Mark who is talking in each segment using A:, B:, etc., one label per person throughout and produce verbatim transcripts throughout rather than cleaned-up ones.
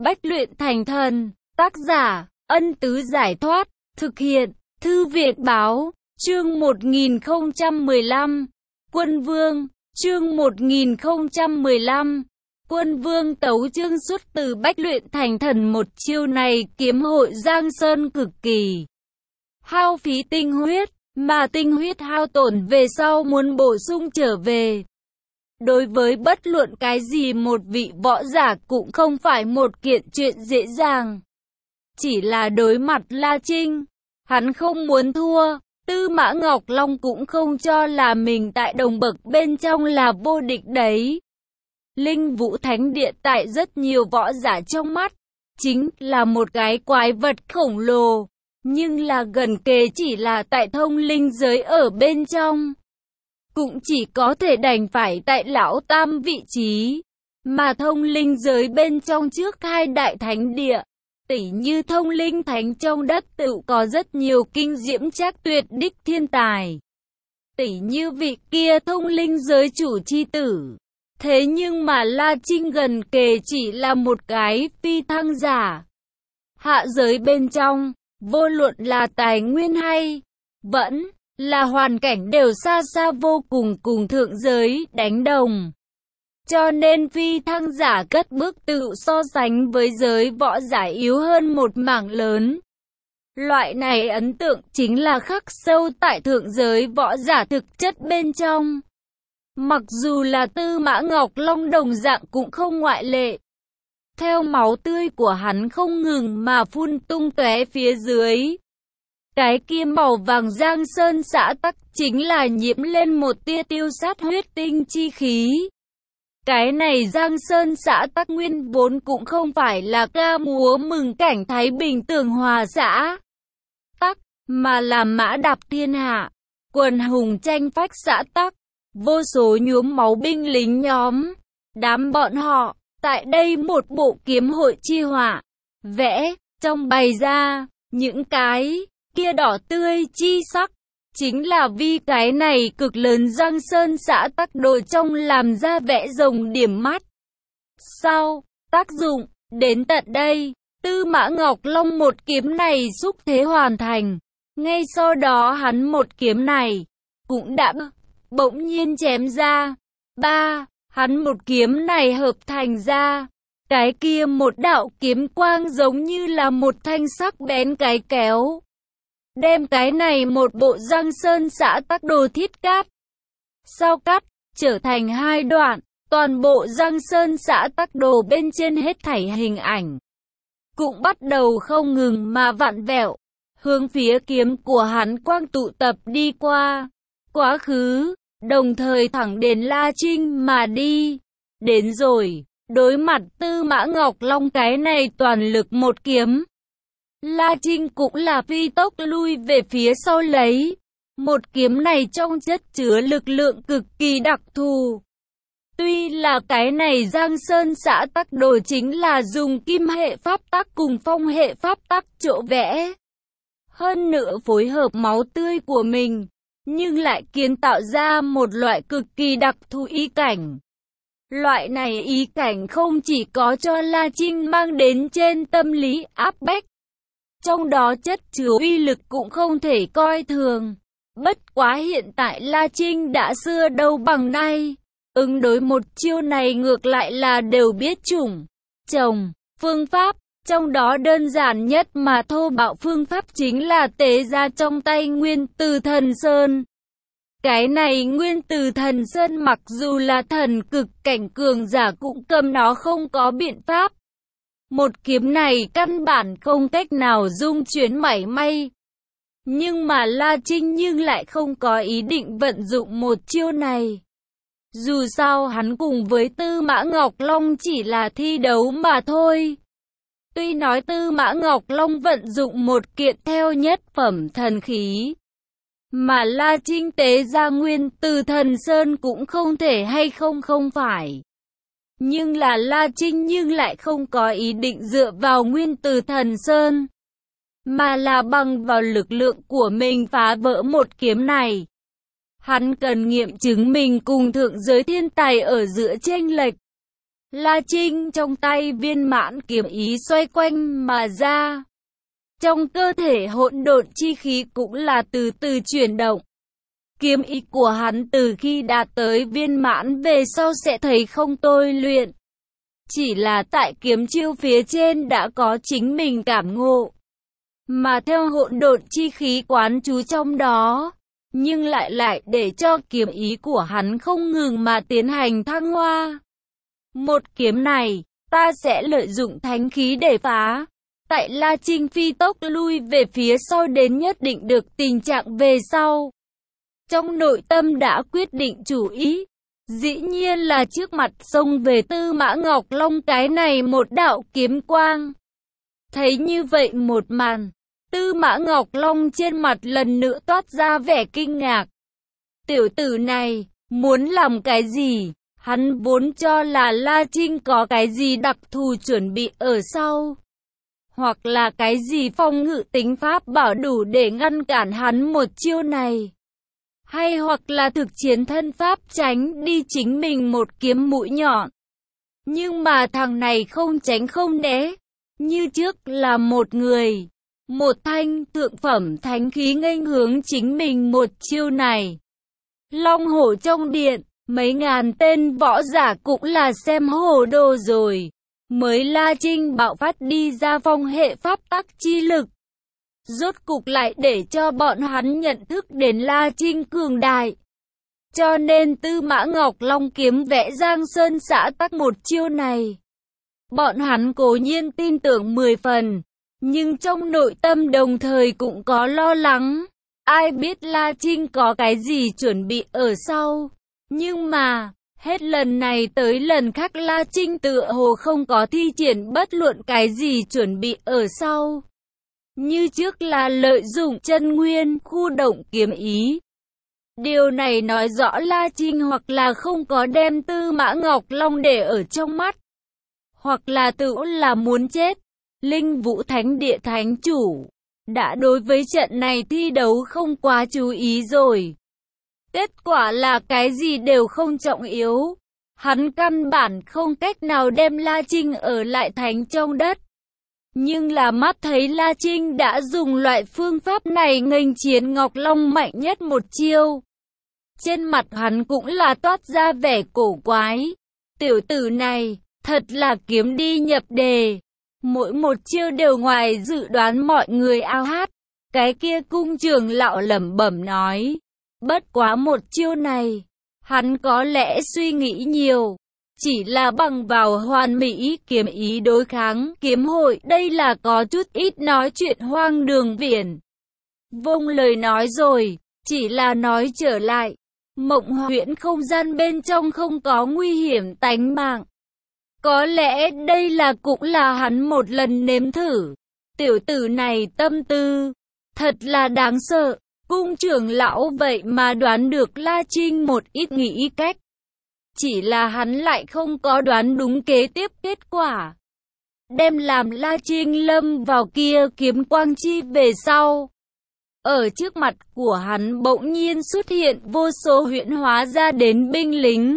A: Bách luyện thành thần. Tác giả, Ân Tứ Giải Thoát. Thực hiện, Thư Việt Báo. Chương một nghìn không trăm mười lăm. Quân Vương. Chương một nghìn không trăm mười lăm. Quân Vương tấu chương xuất từ Bách luyện thành thần. Một chiêu này kiếm hội Giang Sơn cực kỳ hao phí tinh huyết, mà tinh huyết hao tổn về sau muốn bổ sung trở về. Đối với bất luận cái gì một vị võ giả cũng không phải một kiện chuyện dễ dàng. Chỉ là đối mặt La Trinh, hắn không muốn thua. Tư Mã Ngọc Long cũng không cho là mình tại đồng bậc bên trong là vô địch đấy. Linh Vũ Thánh Điện tại rất nhiều võ giả trong mắt, chính là một cái quái vật khổng lồ. Nhưng là gần kề chỉ là tại thông linh giới ở bên trong. Cũng chỉ có thể đành phải tại lão tam vị trí. Mà thông linh giới bên trong trước hai đại thánh địa, tỉ như thông linh thánh trong đất tự có rất nhiều kinh diễm trác tuyệt đích thiên tài. Tỉ như vị kia thông linh giới chủ chi tử. Thế nhưng mà La Trinh gần kề chỉ là một cái phi thăng giả. Hạ giới bên trong, vô luận là tài nguyên hay vẫn là hoàn cảnh đều xa xa vô cùng cùng thượng giới đánh đồng. Cho nên phi thăng giả cất bước tự so sánh với giới võ giả yếu hơn một mảng lớn. Loại này ấn tượng chính là khắc sâu tại thượng giới võ giả thực chất bên trong. Mặc dù là Tư Mã Ngọc Long đồng dạng cũng không ngoại lệ. Theo máu tươi của hắn không ngừng mà phun tung tóe phía dưới. Cái kia màu vàng Giang Sơn xã tắc chính là nhiễm lên một tia tiêu sát huyết tinh chi khí. Cái này Giang Sơn xã tắc nguyên vốn cũng không phải là ca múa mừng cảnh Thái Bình tường hòa xã tắc, mà là mã đạp thiên hạ, quần hùng tranh phách xã tắc, vô số nhuốm máu binh lính nhóm. Đám bọn họ, tại đây một bộ kiếm hội chi họa, vẽ, trong bày ra, những cái kia đỏ tươi chi sắc. Chính là vì cái này cực lớn Giang Sơn xã tắc đồ trong làm ra vẽ rồng điểm mắt. Sau, tác dụng, đến tận đây, Tư Mã Ngọc Long một kiếm này xúc thế hoàn thành. Ngay sau đó hắn một kiếm này, cũng đã bỗng nhiên chém ra. Ba, hắn một kiếm này hợp thành ra. Cái kia một đạo kiếm quang giống như là một thanh sắc bén cái kéo. Đem cái này một bộ Giang Sơn xã tắc đồ thiết cắt. Sau cắt, trở thành hai đoạn, toàn bộ Giang Sơn xã tắc đồ bên trên hết thảy hình ảnh. Cũng bắt đầu không ngừng mà vặn vẹo, hướng phía kiếm của hắn quang tụ tập đi qua, quá khứ, đồng thời thẳng đến La Trinh mà đi. Đến rồi, đối mặt Tư Mã Ngọc Long cái này toàn lực một kiếm. La Trinh cũng là phi tốc lui về phía sau lấy. Một kiếm này trong chất chứa lực lượng cực kỳ đặc thù. Tuy là cái này Giang Sơn xã tắc đồ chính là dùng kim hệ pháp tắc cùng phong hệ pháp tắc chỗ vẽ. Hơn nữa phối hợp máu tươi của mình, nhưng lại kiến tạo ra một loại cực kỳ đặc thù ý cảnh. Loại này ý cảnh không chỉ có cho La Trinh mang đến trên tâm lý áp bách. Trong đó chất chứa uy lực cũng không thể coi thường. Bất quá hiện tại La Trinh đã xưa đâu bằng nay. Ứng đối một chiêu này ngược lại là đều biết chủng, trồng, phương pháp. Trong đó đơn giản nhất mà thô bạo phương pháp chính là tế ra trong tay Nguyên Từ Thần Sơn. Cái này Nguyên Từ Thần Sơn mặc dù là thần cực cảnh cường giả cũng cầm nó không có biện pháp. Một kiếm này căn bản không cách nào dung chuyển mảy may. Nhưng mà La Trinh nhưng lại không có ý định vận dụng một chiêu này. Dù sao hắn cùng với Tư Mã Ngọc Long chỉ là thi đấu mà thôi. Tuy nói Tư Mã Ngọc Long vận dụng một kiện theo nhất phẩm thần khí, mà La Trinh tế ra Nguyên Từ Thần Sơn cũng không thể hay không không phải. Nhưng là La Trinh nhưng lại không có ý định dựa vào Nguyên Từ Thần Sơn, mà là bằng vào lực lượng của mình phá vỡ một kiếm này. Hắn cần nghiệm chứng mình cùng thượng giới thiên tài ở giữa chênh lệch. La Trinh trong tay viên mãn kiếm ý xoay quanh mà ra. Trong cơ thể hỗn độn chi khí cũng là từ từ chuyển động. Kiếm ý của hắn từ khi đạt tới viên mãn về sau sẽ thấy không tôi luyện. Chỉ là tại kiếm chiêu phía trên đã có chính mình cảm ngộ. Mà theo hỗn độn chi khí quán trú trong đó, nhưng lại lại để cho kiếm ý của hắn không ngừng mà tiến hành thăng hoa. Một kiếm này, ta sẽ lợi dụng thánh khí để phá. Tại La Trinh phi tốc lui về phía sau đến nhất định được tình trạng về sau. Trong nội tâm đã quyết định chủ ý. Dĩ nhiên là trước mặt xông về Tư Mã Ngọc Long cái này một đạo kiếm quang. Thấy như vậy một màn, Tư Mã Ngọc Long trên mặt lần nữa toát ra vẻ kinh ngạc. Tiểu tử này, muốn làm cái gì? Hắn vốn cho là La Trinh có cái gì đặc thù chuẩn bị ở sau. Hoặc là cái gì phong ngự tính pháp bảo đủ để ngăn cản hắn một chiêu này. Hay hoặc là thực chiến thân pháp tránh đi chính mình một kiếm mũi nhọn. Nhưng mà thằng này không tránh không né. Như trước là một người. Một thanh thượng phẩm thánh khí nghênh hướng chính mình một chiêu này. Long hổ trong điện, mấy ngàn tên võ giả cũng là xem hồ đồ rồi. Mới La Trinh bạo phát đi ra phong hệ pháp tắc chi lực. Rốt cục lại để cho bọn hắn nhận thức đến La Trinh cường đại. Cho nên Tư Mã Ngọc Long kiếm vẽ Giang Sơn xã tắc một chiêu này. Bọn hắn cố nhiên tin tưởng mười phần, nhưng trong nội tâm đồng thời cũng có lo lắng. Ai biết La Trinh có cái gì chuẩn bị ở sau. Nhưng mà, hết lần này tới lần khác La Trinh tựa hồ không có thi triển bất luận cái gì chuẩn bị ở sau. Như trước là lợi dụng chân nguyên, khu động kiếm ý. Điều này nói rõ La Trinh hoặc là không có đem Tư Mã Ngọc Long để ở trong mắt. Hoặc là tự là muốn chết. Linh Vũ Thánh Địa Thánh Chủ đã đối với trận này thi đấu không quá chú ý rồi. Kết quả là cái gì đều không trọng yếu. Hắn căn bản không cách nào đem La Trinh ở lại thánh trong đất. Nhưng là mắt thấy La Trinh đã dùng loại phương pháp này nghênh chiến Ngọc Long mạnh nhất một chiêu. Trên mặt hắn cũng là toát ra vẻ cổ quái. Tiểu tử này, thật là kiếm đi nhập đề. Mỗi một chiêu đều ngoài dự đoán mọi người ao hát. Cái kia cung trưởng lão lẩm bẩm nói. Bất quá một chiêu này, hắn có lẽ suy nghĩ nhiều. Chỉ là bằng vào hoàn mỹ kiếm ý đối kháng kiếm hội, đây là có chút ít nói chuyện hoang đường viển. Vông lời nói rồi, chỉ là nói trở lại. Mộng huyễn không gian bên trong không có nguy hiểm tánh mạng. Có lẽ đây là cũng là hắn một lần nếm thử. Tiểu tử này tâm tư, thật là đáng sợ. Cung trưởng lão vậy mà đoán được La Trinh một ít nghĩ cách. Chỉ là hắn lại không có đoán đúng kế tiếp kết quả. Đem làm La Trinh lâm vào kia kiếm quang chi về sau. Ở trước mặt của hắn bỗng nhiên xuất hiện vô số huyễn hóa ra đến binh lính.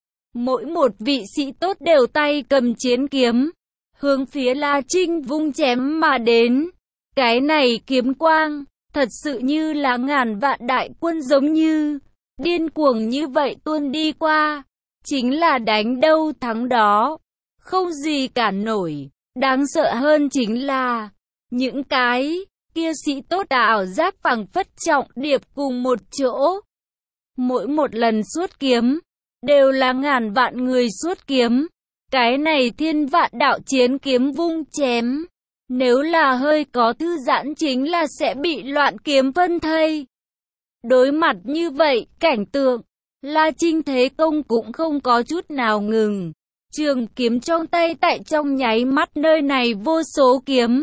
A: Mỗi một vị sĩ tốt đều tay cầm chiến kiếm, hướng phía La Trinh vung chém mà đến. Cái này kiếm quang, thật sự như là ngàn vạn đại quân giống như, điên cuồng như vậy tuôn đi qua. Chính là đánh đâu thắng đó, không gì cản nổi. Đáng sợ hơn chính là, những cái kia sĩ tốt ảo giác phảng phất trọng điệp cùng một chỗ. Mỗi một lần xuất kiếm, đều là ngàn vạn người xuất kiếm. Cái này thiên vạn đạo chiến kiếm vung chém. Nếu là hơi có thư giãn chính là sẽ bị loạn kiếm phân thây. Đối mặt như vậy, cảnh tượng, La Trinh thế công cũng không có chút nào ngừng. Trường kiếm trong tay tại trong nháy mắt nơi này vô số kiếm.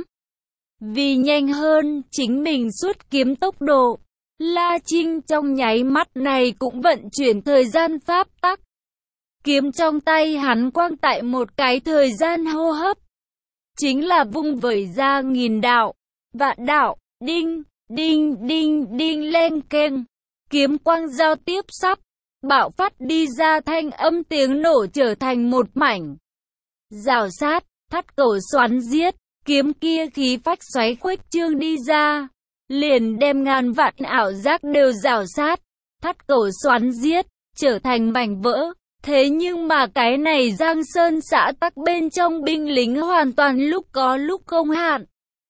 A: Vì nhanh hơn chính mình xuất kiếm tốc độ, La Trinh trong nháy mắt này cũng vận chuyển thời gian pháp tắc. Kiếm trong tay hắn quang tại một cái thời gian hô hấp. Chính là vung vẩy ra nghìn đạo, vạn đạo, đinh, đinh, đinh, đinh lên keng. Kiếm quang giao tiếp sắp, bạo phát đi ra thanh âm tiếng nổ trở thành một mảnh. rào sát, thắt cổ xoắn giết, kiếm kia khí phách xoáy khuếch trương đi ra, liền đem ngàn vạn ảo giác đều rào sát, thắt cổ xoắn giết, trở thành mảnh vỡ. Thế nhưng mà cái này Giang Sơn xã tắc bên trong binh lính hoàn toàn lúc có lúc không hạn.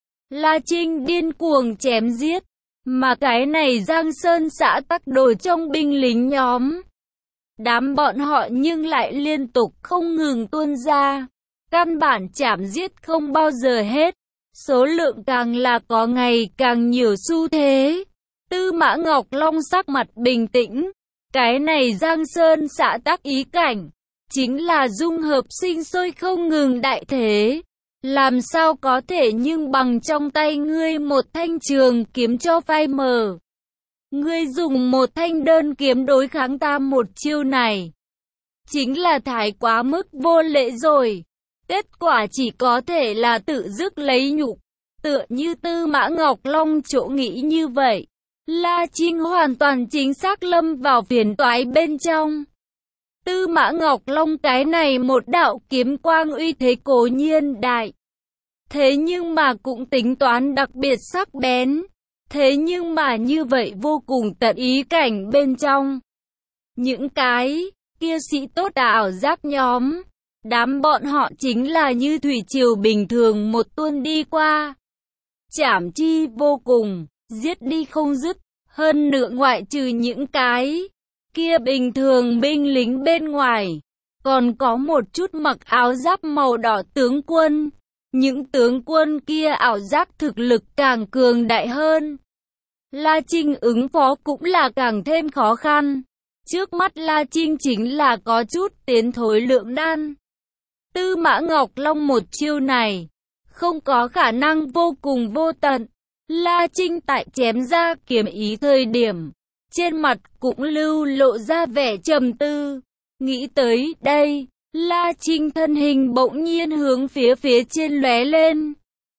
A: La Trinh điên cuồng chém giết, mà cái này Giang Sơn xã tắc đồ trong binh lính nhóm. Đám bọn họ nhưng lại liên tục không ngừng tuôn ra, căn bản chảm giết không bao giờ hết, số lượng càng là có ngày càng nhiều xu thế. Tư Mã Ngọc Long sắc mặt bình tĩnh, cái này Giang Sơn xã tắc ý cảnh, chính là dung hợp sinh sôi không ngừng đại thế. Làm sao có thể nhưng bằng trong tay ngươi một thanh trường kiếm cho phai mờ. Ngươi dùng một thanh đơn kiếm đối kháng ta một chiêu này, chính là thái quá mức vô lễ rồi. Kết quả chỉ có thể là tự dứt lấy nhục. Tựa như Tư Mã Ngọc Long chỗ nghĩ như vậy, La Trinh hoàn toàn chính xác lâm vào phiền toái bên trong. Tư Mã Ngọc Long cái này một đạo kiếm quang uy thế cố nhiên đại, thế nhưng mà cũng tính toán đặc biệt sắc bén. Thế nhưng mà như vậy vô cùng tận ý cảnh bên trong. Những cái kia sĩ tốt ảo giác nhóm, đám bọn họ chính là như thủy triều bình thường một tuôn đi qua. Chảm chi vô cùng, giết đi không dứt. Hơn nữa ngoại trừ những cái kia bình thường binh lính bên ngoài, còn có một chút mặc áo giáp màu đỏ tướng quân. Những tướng quân kia ảo giác thực lực càng cường đại hơn. La Trinh ứng phó cũng là càng thêm khó khăn. Trước mắt La Trinh chính là có chút tiến thối lượng nan. Tư Mã Ngọc Long một chiêu này, không có khả năng vô cùng vô tận. La Trinh tại chém ra kiếm ý thời điểm, trên mặt cũng lưu lộ ra vẻ trầm tư. Nghĩ tới đây, La Trinh thân hình bỗng nhiên hướng phía phía trên lóe lên.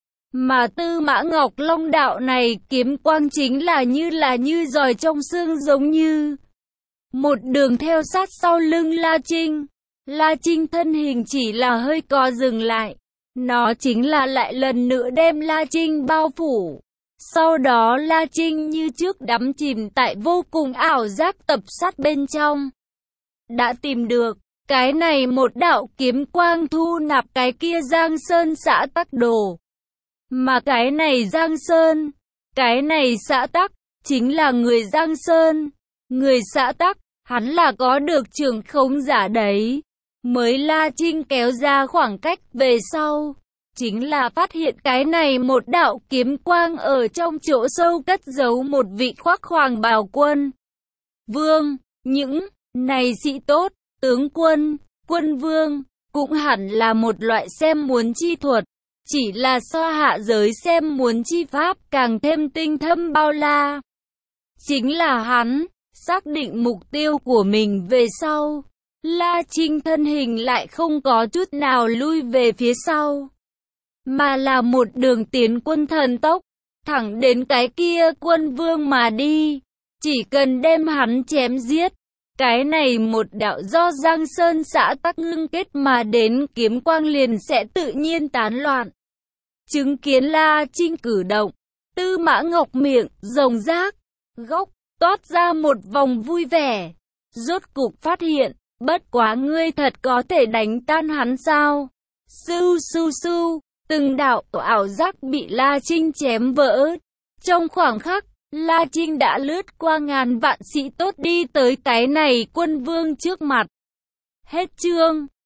A: Mà Tư Mã Ngọc Long đạo này kiếm quang chính là như là như giòi trong xương, giống như một đường theo sát sau lưng La Trinh. La Trinh thân hình chỉ là hơi co dừng lại, nó chính là lại lần nữa đem La Trinh bao phủ. Sau đó La Trinh như trước đắm chìm tại vô cùng ảo giác tập sát bên trong. Đã tìm được cái này một đạo kiếm quang thu nạp cái kia Giang Sơn xã tắc đồ. Mà cái này Giang Sơn, cái này xã tắc, chính là người Giang Sơn. Người xã tắc, hắn là có được trường khống giả đấy. Mới La Trinh kéo ra khoảng cách về sau, chính là phát hiện cái này một đạo kiếm quang ở trong chỗ sâu cất giấu một vị khoác hoàng bào quân vương. Những này sĩ tốt, tướng quân, quân vương, cũng hẳn là một loại xem muốn chi thuật. Chỉ là so hạ giới xem muốn chi pháp càng thêm tinh thâm bao la. Chính là hắn, xác định mục tiêu của mình về sau, La Trinh thân hình lại không có chút nào lui về phía sau, mà là một đường tiến quân thần tốc, thẳng đến cái kia quân vương mà đi. Chỉ cần đem hắn chém giết, cái này một đạo do Giang Sơn xã tắc ngưng kết mà đến kiếm quang liền sẽ tự nhiên tán loạn. Chứng kiến La Trinh cử động, Tư Mã Ngọc miệng rồng rác, góc toát ra một vòng vui vẻ. Rốt cục phát hiện, bất quá ngươi thật có thể đánh tan hắn sao? Sưu sưu sưu, từng đạo ảo giác bị La Trinh chém vỡ. Trong khoảng khắc, La Trinh đã lướt qua ngàn vạn sĩ tốt đi tới cái này quân vương trước mặt. Hết chương.